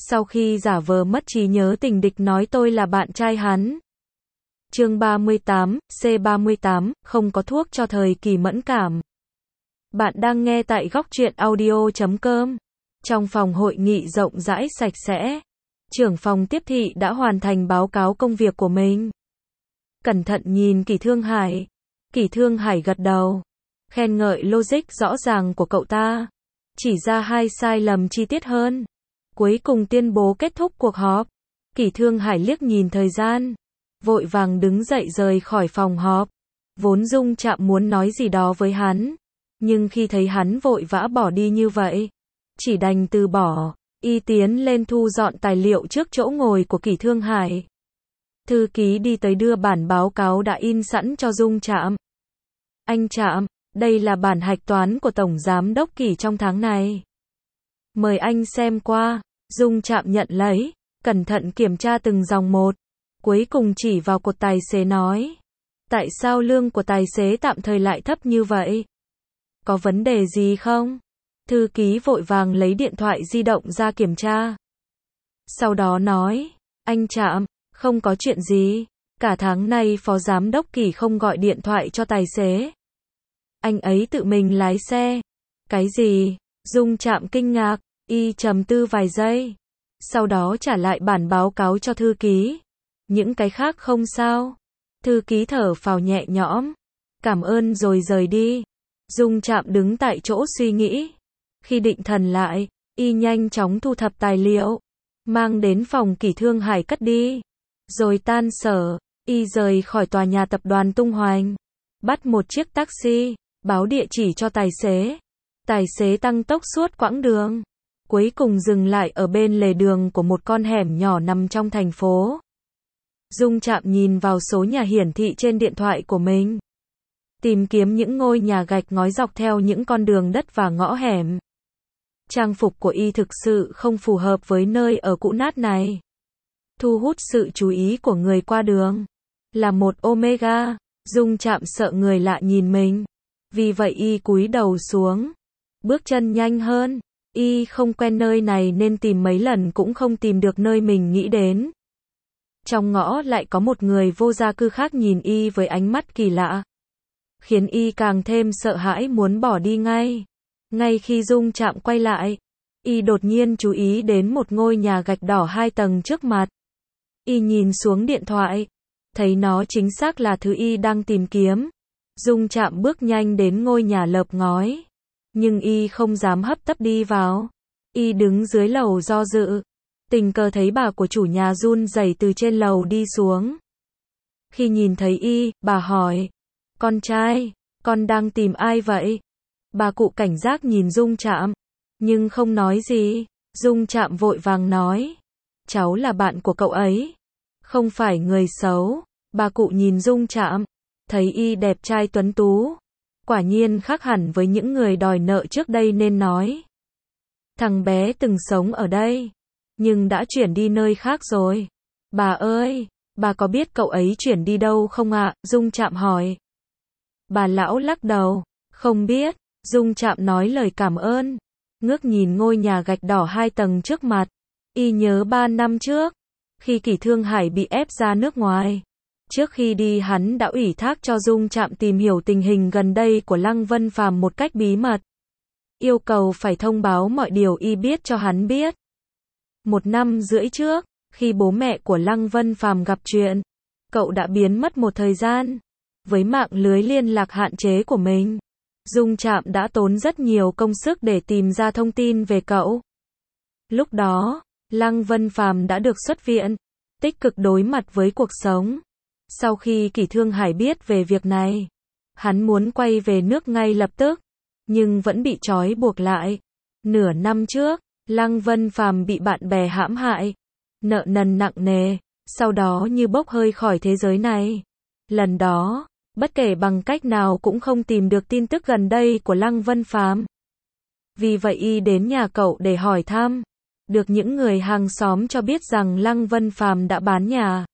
Sau khi giả vờ mất trí nhớ tình địch nói tôi là bạn trai hắn. Chương 38, C38, không có thuốc cho thời kỳ mẫn cảm. Bạn đang nghe tại góc truyện audio.com. Trong phòng hội nghị rộng rãi sạch sẽ, trưởng phòng tiếp thị đã hoàn thành báo cáo công việc của mình. Cẩn thận nhìn Kỷ Thương Hải. Kỷ Thương Hải gật đầu, khen ngợi logic rõ ràng của cậu ta, chỉ ra 2 sai lầm chi tiết hơn. Cuối cùng tuyên bố kết thúc cuộc họp. Kỷ Thương Hải liếc nhìn thời gian, vội vàng đứng dậy rời khỏi phòng họp. Vốn Dung Trạm muốn nói gì đó với hắn, nhưng khi thấy hắn vội vã bỏ đi như vậy, chỉ đành từ bỏ. Y tiến lên thu dọn tài liệu trước chỗ ngồi của Kỷ Thương Hải. Thư ký đi tới đưa bản báo cáo đã in sẵn cho Dung Trạm. Anh Trạm, đây là bản hạch toán của Tổng Giám đốc Kỷ trong tháng này. Mời anh xem qua. Dung Trạm nhận lấy, cẩn thận kiểm tra từng dòng một. Cuối cùng chỉ vào cột tài xế nói. Tại sao lương của tài xế tạm thời lại thấp như vậy? Có vấn đề gì không? Thư ký vội vàng lấy điện thoại di động ra kiểm tra. Sau đó nói, anh Trạm, không có chuyện gì. Cả tháng nay Phó Giám đốc Kỷ không gọi điện thoại cho tài xế. Anh ấy tự mình lái xe. Cái gì? Dung Trạm kinh ngạc, y trầm tư vài giây. Sau đó trả lại bản báo cáo cho thư ký. Những cái khác không sao. Thư ký thở phào nhẹ nhõm. Cảm ơn rồi rời đi. Dung Trạm đứng tại chỗ suy nghĩ. Khi định thần lại, y nhanh chóng thu thập tài liệu, mang đến phòng Kỷ Thương Hải cất đi. Rồi tan sở, y rời khỏi tòa nhà tập đoàn Tung Hoành. Bắt một chiếc taxi, báo địa chỉ cho tài xế. Tài xế tăng tốc suốt quãng đường. Cuối cùng dừng lại ở bên lề đường của một con hẻm nhỏ nằm trong thành phố. Dung Trạm nhìn vào số nhà hiển thị trên điện thoại của mình. Tìm kiếm những ngôi nhà gạch ngói dọc theo những con đường đất và ngõ hẻm. Trang phục của y thực sự không phù hợp với nơi ở cũ nát này. Thu hút sự chú ý của người qua đường. Là một Omega, Dung Trạm sợ người lạ nhìn mình. Vì vậy y cúi đầu xuống. Bước chân nhanh hơn. Y không quen nơi này nên tìm mấy lần cũng không tìm được nơi mình nghĩ đến. Trong ngõ lại có một người vô gia cư khác nhìn y với ánh mắt kỳ lạ, khiến y càng thêm sợ hãi muốn bỏ đi ngay. Ngay khi Dung Trạm quay lại, y đột nhiên chú ý đến một ngôi nhà gạch đỏ 2 tầng trước mặt. Y nhìn xuống điện thoại, thấy nó chính xác là thứ y đang tìm kiếm. Dung Trạm bước nhanh đến ngôi nhà lợp ngói, nhưng y không dám hấp tấp đi vào. Y đứng dưới lầu do dự, tình cờ thấy bà của chủ nhà run rẩy từ trên lầu đi xuống. Khi nhìn thấy y, bà hỏi, con trai, con đang tìm ai vậy? Bà cụ cảnh giác nhìn Dung Trạm, nhưng không nói gì. Dung Trạm vội vàng nói, cháu là bạn của cậu ấy, không phải người xấu. Bà cụ nhìn Dung Trạm, thấy y đẹp trai tuấn tú, quả nhiên khác hẳn với những người đòi nợ trước đây nên nói, thằng bé từng sống ở đây, nhưng đã chuyển đi nơi khác rồi. Bà ơi, bà có biết cậu ấy chuyển đi đâu không ạ? Dung Trạm hỏi. Bà lão lắc đầu, không biết. Dung Trạm nói lời cảm ơn, ngước nhìn ngôi nhà gạch đỏ 2 tầng trước mặt. Y nhớ 3 năm trước, khi Kỷ Thương Hải bị ép ra nước ngoài. Trước khi đi hắn đã ủy thác cho Dung Trạm tìm hiểu tình hình gần đây của Lăng Vân Phàm một cách bí mật. Yêu cầu phải thông báo mọi điều y biết cho hắn biết. 1 năm rưỡi trước, khi bố mẹ của Lăng Vân Phàm gặp chuyện, cậu đã biến mất một thời gian. Với mạng lưới liên lạc hạn chế của mình, Dung Trạm đã tốn rất nhiều công sức để tìm ra thông tin về cậu. Lúc đó, Lăng Vân Phàm đã được xuất viện, tích cực đối mặt với cuộc sống. Sau khi Kỷ Thương Hải biết về việc này, hắn muốn quay về nước ngay lập tức, nhưng vẫn bị trói buộc lại. Nửa năm trước, Lăng Vân Phàm bị bạn bè hãm hại, nợ nần nặng nề, sau đó như bốc hơi khỏi thế giới này. Lần đó, bất kể bằng cách nào cũng không tìm được tin tức gần đây của Lăng Vân Phàm. Vì vậy y đến nhà cậu để hỏi thăm, được những người hàng xóm cho biết rằng Lăng Vân Phàm đã bán nhà.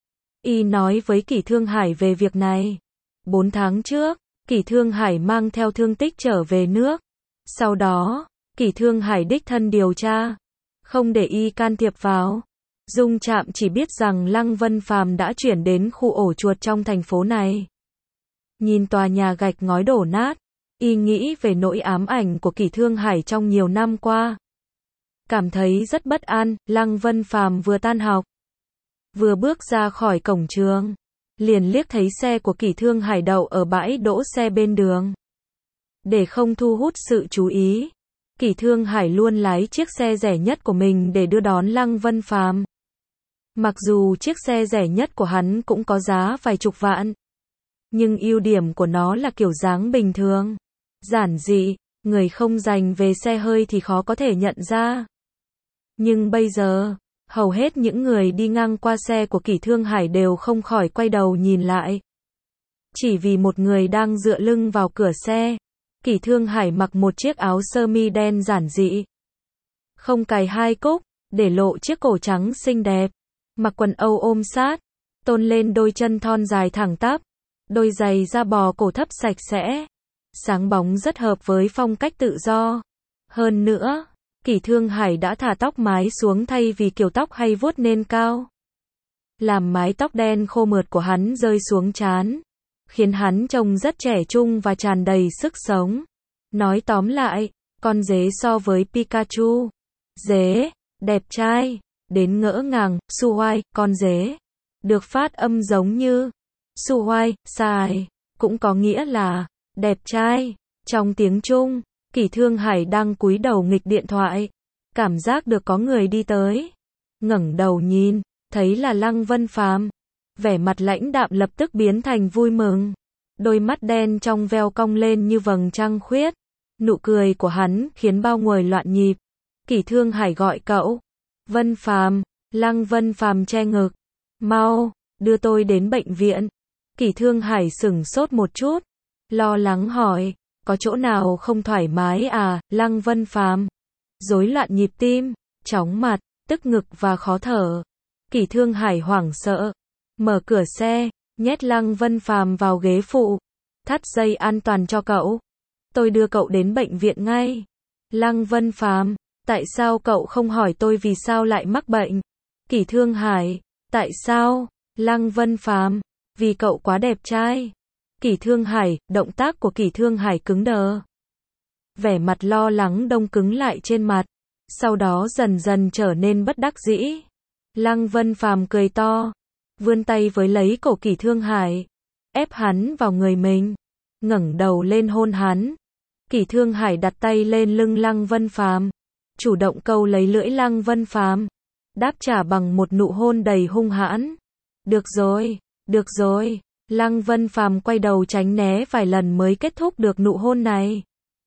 Y nói với Kỷ Thương Hải về việc này. 4 tháng trước, Kỷ Thương Hải mang theo thương tích trở về nước. Sau đó, Kỷ Thương Hải đích thân điều tra. không để y can thiệp vào. Dung Trạm chỉ biết rằng Lăng Vân Phàm đã chuyển đến khu ổ chuột trong thành phố này. Nhìn tòa nhà gạch ngói đổ nát, y nghĩ về nỗi ám ảnh của Kỷ Thương Hải trong nhiều năm qua. Cảm thấy rất bất an, Lăng Vân Phàm vừa tan học, vừa bước ra khỏi cổng trường, liền liếc thấy xe của Kỷ Thương Hải đậu ở bãi đỗ xe bên đường. Để không thu hút sự chú ý, Kỷ Thương Hải luôn lái chiếc xe rẻ nhất của mình để đưa đón Lăng Vân Phàm. Mặc dù chiếc xe rẻ nhất của hắn cũng có giá vài chục vạn, nhưng ưu điểm của nó là kiểu dáng bình thường, giản dị, người không dành về xe hơi thì khó có thể nhận ra. Nhưng bây giờ, hầu hết những người đi ngang qua xe của Kỷ Thương Hải đều không khỏi quay đầu nhìn lại. Chỉ vì một người đang dựa lưng vào cửa xe. Kỷ Thương Hải mặc một chiếc áo sơ mi đen giản dị, không cài hai cúc, để lộ chiếc cổ trắng xinh đẹp. Mặc quần âu ôm sát, tôn lên đôi chân thon dài thẳng tắp, đôi giày da bò cổ thấp sạch sẽ, sáng bóng rất hợp với phong cách tự do. Hơn nữa, Kỷ Thương Hải đã thả tóc mái xuống thay vì kiểu tóc hay vuốt nên cao. Làm mái tóc đen khô mượt của hắn rơi xuống trán, khiến hắn trông rất trẻ trung và tràn đầy sức sống. Nói tóm lại, con dế so với Pikachu. Dế, đẹp trai, đến ngỡ ngàng, Su Hoai, con dế. Được phát âm giống như Su Hoai, sai, cũng có nghĩa là đẹp trai. Trong tiếng Trung, Kỷ Thương Hải đang cúi đầu nghịch điện thoại, cảm giác được có người đi tới. Ngẩng đầu nhìn, thấy là Lăng Vân Phàm. Vẻ mặt lãnh đạm lập tức biến thành vui mừng. Đôi mắt đen trong veo cong lên như vầng trăng khuyết. Nụ cười của hắn khiến bao người loạn nhịp. Kỷ Thương Hải gọi cậu. Vân Phàm. Lăng Vân Phàm che ngực. Mau, đưa tôi đến bệnh viện. Kỷ Thương Hải sửng sốt một chút, lo lắng hỏi, có chỗ nào không thoải mái à? Lăng Vân Phàm rối loạn nhịp tim, chóng mặt, tức ngực và khó thở. Kỷ Thương Hải hoảng sợ, mở cửa xe, nhét Lăng Vân Phàm vào ghế phụ, thắt dây an toàn cho cậu. Tôi đưa cậu đến bệnh viện ngay. Lăng Vân Phàm, tại sao cậu không hỏi tôi vì sao lại mắc bệnh? Kỷ Thương Hải, tại sao? Lăng Vân Phàm, vì cậu quá đẹp trai. Kỷ Thương Hải, động tác của Kỷ Thương Hải cứng đờ. Vẻ mặt lo lắng đông cứng lại trên mặt, sau đó dần dần trở nên bất đắc dĩ. Lăng Vân Phàm cười to, vươn tay với lấy cổ Kỷ Thương Hải, ép hắn vào người mình, ngẩng đầu lên hôn hắn. Kỷ Thương Hải đặt tay lên lưng Lăng Vân Phàm, chủ động câu lấy lưỡi Lăng Vân Phàm, đáp trả bằng một nụ hôn đầy hung hãn. Được rồi, được rồi. Lăng Vân Phàm quay đầu tránh né vài lần mới kết thúc được nụ hôn này.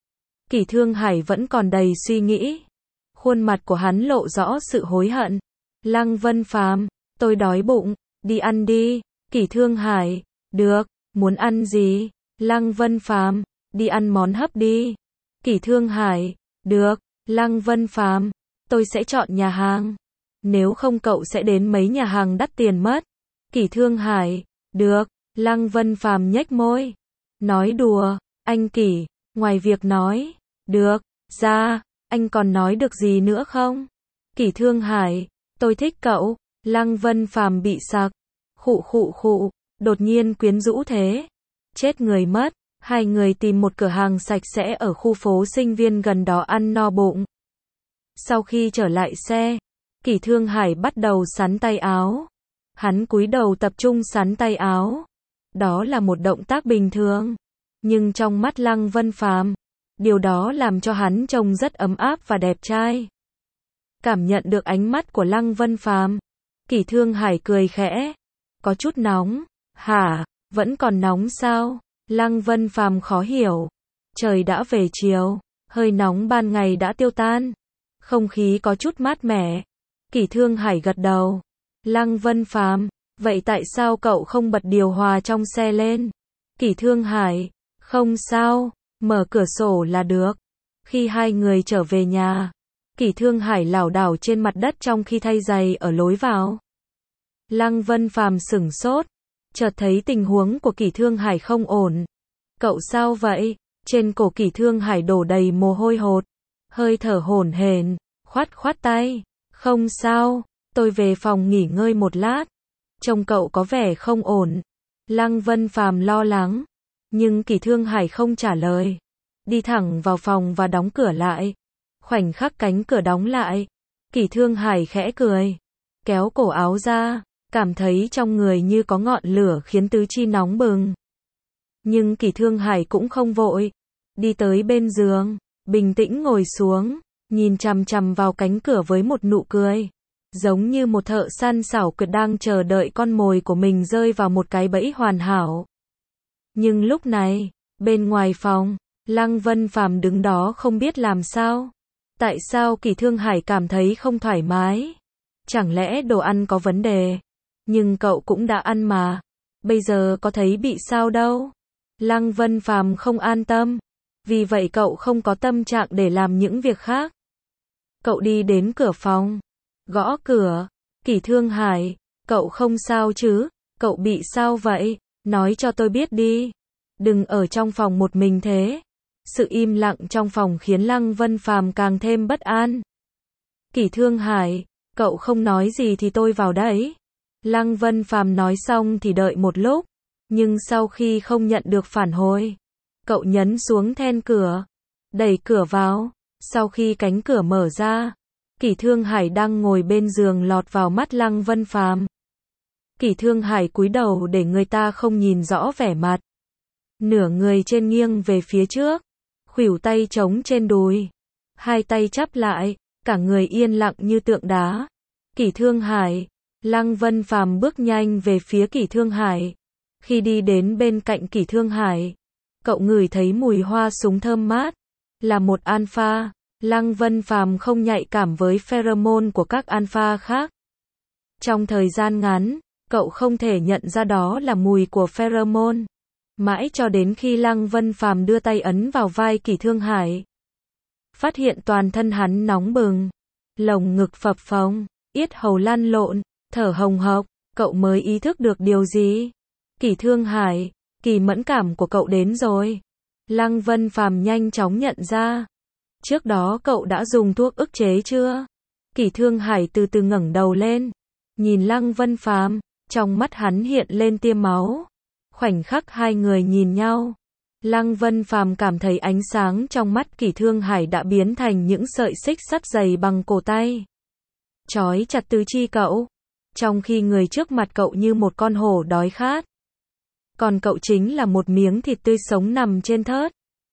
Kỷ Thương Hải vẫn còn đầy suy nghĩ. Khuôn mặt của hắn lộ rõ sự hối hận. Lăng Vân Phàm, tôi đói bụng, đi ăn đi. Kỷ Thương Hải, được, muốn ăn gì? Lăng Vân Phàm, đi ăn món hấp đi. Kỷ Thương Hải, được. Lăng Vân Phàm, tôi sẽ chọn nhà hàng. Nếu không cậu sẽ đến mấy nhà hàng đắt tiền mất. Kỷ Thương Hải, được. Lăng Vân Phàm nhếch môi, nói đùa, anh Kỷ, ngoài việc nói, được, ra, anh còn nói được gì nữa không? Kỷ Thương Hải, tôi thích cậu. Lăng Vân Phàm bị sặc, khụ, đột nhiên quyến rũ thế, chết người mất. Hai người tìm một cửa hàng sạch sẽ ở khu phố sinh viên gần đó ăn no bụng. Sau khi trở lại xe, Kỷ Thương Hải bắt đầu xắn tay áo. Hắn cúi đầu tập trung xắn tay áo. Đó là một động tác bình thường, nhưng trong mắt Lăng Vân Phàm, điều đó làm cho hắn trông rất ấm áp và đẹp trai. Cảm nhận được ánh mắt của Lăng Vân Phàm, Kỷ Thương Hải cười khẽ, có chút nóng. Hả, vẫn còn nóng sao? Lăng Vân Phàm khó hiểu. Trời đã về chiều, hơi nóng ban ngày đã tiêu tan, không khí có chút mát mẻ. Kỷ Thương Hải gật đầu. Lăng Vân Phàm, vậy tại sao cậu không bật điều hòa trong xe lên? Kỷ Thương Hải, không sao, mở cửa sổ là được. Khi hai người trở về nhà, Kỷ Thương Hải lảo đảo trên mặt đất trong khi thay giày ở lối vào. Lăng Vân Phàm sửng sốt, chợt thấy tình huống của Kỷ Thương Hải không ổn. Cậu sao vậy? Trên cổ Kỷ Thương Hải đổ đầy mồ hôi hột, hơi thở hổn hển, khoát tay. Không sao, tôi về phòng nghỉ ngơi một lát. Trông cậu có vẻ không ổn. Lăng Vân Phàm lo lắng. Nhưng Kỷ Thương Hải không trả lời. Đi thẳng vào phòng và đóng cửa lại. Khoảnh khắc cánh cửa đóng lại, Kỷ Thương Hải khẽ cười. Kéo cổ áo ra, cảm thấy trong người như có ngọn lửa khiến tứ chi nóng bừng. Nhưng Kỷ Thương Hải cũng không vội. Đi tới bên giường, bình tĩnh ngồi xuống, nhìn chằm chằm vào cánh cửa với một nụ cười. Giống như một thợ săn xảo quyệt đang chờ đợi con mồi của mình rơi vào một cái bẫy hoàn hảo. Nhưng lúc này, bên ngoài phòng, Lăng Vân Phàm đứng đó không biết làm sao. Tại sao Kỷ Thương Hải cảm thấy không thoải mái? Chẳng lẽ đồ ăn có vấn đề? Nhưng cậu cũng đã ăn mà. Bây giờ có thấy bị sao đâu? Lăng Vân Phàm không an tâm. Vì vậy cậu không có tâm trạng để làm những việc khác. Cậu đi đến cửa phòng. Gõ cửa. Kỷ Thương Hải, cậu không sao chứ? Cậu bị sao vậy? Nói cho tôi biết đi. Đừng ở trong phòng một mình thế. Sự im lặng trong phòng khiến Lăng Vân Phàm càng thêm bất an. Kỷ Thương Hải, cậu không nói gì thì tôi vào đấy. Lăng Vân Phàm nói xong thì đợi một lúc. Nhưng sau khi không nhận được phản hồi, cậu nhấn xuống then cửa. Đẩy cửa vào. Sau khi cánh cửa mở ra, Kỷ Thương Hải đang ngồi bên giường lọt vào mắt Lăng Vân Phàm. Kỷ Thương Hải cúi đầu để người ta không nhìn rõ vẻ mặt. Nửa người trên nghiêng về phía trước, khuỷu tay chống trên đùi, hai tay chắp lại, cả người yên lặng như tượng đá. Kỷ Thương Hải, Lăng Vân Phàm bước nhanh về phía Kỷ Thương Hải. Khi đi đến bên cạnh Kỷ Thương Hải, cậu ngửi thấy mùi hoa súng thơm mát, là một alpha. Lăng Vân Phàm không nhạy cảm với pheromone của các alpha khác. Trong thời gian ngắn, cậu không thể nhận ra đó là mùi của pheromone. Mãi cho đến khi Lăng Vân Phàm đưa tay ấn vào vai Kỷ Thương Hải, phát hiện toàn thân hắn nóng bừng, lồng ngực phập phồng, yết hầu lăn lộn, thở hồng hộc, cậu mới ý thức được điều gì. Kỷ Thương Hải, kỳ mẫn cảm của cậu đến rồi. Lăng Vân Phàm nhanh chóng nhận ra. Trước đó cậu đã dùng thuốc ức chế chưa? Kỷ Thương Hải từ từ ngẩng đầu lên, nhìn Lăng Vân Phàm, trong mắt hắn hiện lên tia máu. Khoảnh khắc hai người nhìn nhau, Lăng Vân Phàm cảm thấy ánh sáng trong mắt Kỷ Thương Hải đã biến thành những sợi xích sắt dày bằng cổ tay, trói chặt tứ chi cậu, trong khi người trước mặt cậu như một con hổ đói khát. Còn cậu chính là một miếng thịt tươi sống nằm trên thớt,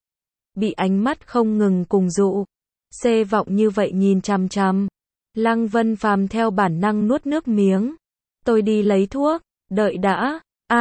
bị ánh mắt không ngừng cùng dụ, xê vọng như vậy nhìn chằm chằm. Lăng Vân Phàm theo bản năng nuốt nước miếng. Tôi đi lấy thuốc, đợi đã.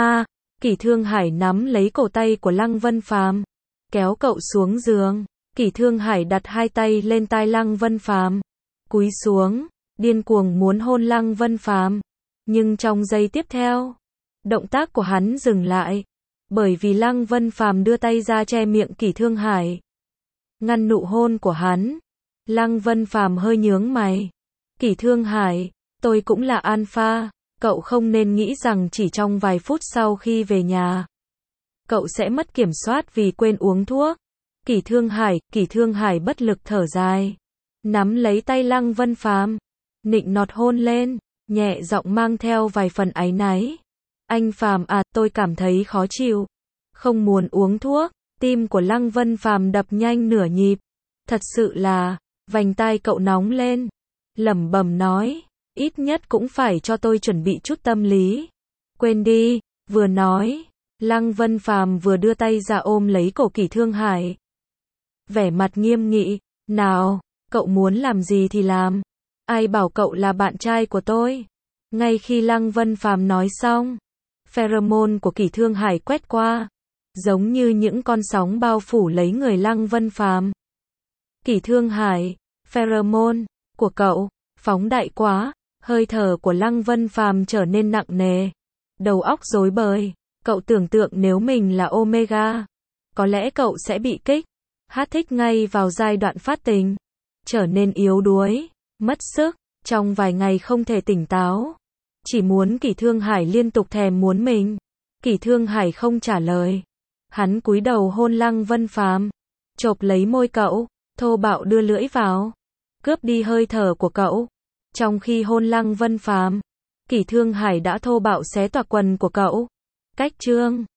Kỷ Thương Hải nắm lấy cổ tay của Lăng Vân Phàm, kéo cậu xuống giường. Kỷ Thương Hải đặt hai tay lên tai Lăng Vân Phàm, cúi xuống, điên cuồng muốn hôn Lăng Vân Phàm. Nhưng trong giây tiếp theo, động tác của hắn dừng lại, bởi vì Lăng Vân Phàm đưa tay ra che miệng Kỷ Thương Hải, ngăn nụ hôn của hắn. Lăng Vân Phàm hơi nhướng mày. Kỷ Thương Hải, tôi cũng là alpha, cậu không nên nghĩ rằng chỉ trong vài phút sau khi về nhà, cậu sẽ mất kiểm soát vì quên uống thuốc. Kỷ Thương Hải bất lực thở dài, nắm lấy tay Lăng Vân Phàm, nịnh nọt hôn lên, nhẹ giọng mang theo vài phần áy náy. Anh Phàm à, tôi cảm thấy khó chịu, không muốn uống thuốc. Tim của Lăng Vân Phàm đập nhanh nửa nhịp. Thật sự là, vành tai cậu nóng lên, lẩm bẩm nói, ít nhất cũng phải cho tôi chuẩn bị chút tâm lý. Quên đi, vừa nói, Lăng Vân Phàm vừa đưa tay ra ôm lấy cổ Kỷ Thương Hải. Vẻ mặt nghiêm nghị, nào, cậu muốn làm gì thì làm. Ai bảo cậu là bạn trai của tôi. Ngay khi Lăng Vân Phàm nói xong, pheromone của Kỷ Thương Hải quét qua, giống như những con sóng bao phủ lấy người Lăng Vân Phàm. Kỷ Thương Hải, pheromone của cậu phóng đại quá. Hơi thở của Lăng Vân Phàm trở nên nặng nề, đầu óc rối bời. Cậu tưởng tượng nếu mình là Omega, có lẽ cậu sẽ bị kích thích ngay vào giai đoạn phát tình, trở nên yếu đuối, mất sức, trong vài ngày không thể tỉnh táo, chỉ muốn Kỷ Thương Hải liên tục thèm muốn mình. Kỷ Thương Hải không trả lời, hắn cúi đầu hôn Lăng Vân Phàm, chộp lấy môi cậu, thô bạo đưa lưỡi vào, cướp đi hơi thở của cậu. Trong khi hôn Lăng Vân Phàm, Kỷ Thương Hải đã thô bạo xé toạc quần của cậu. Cách chương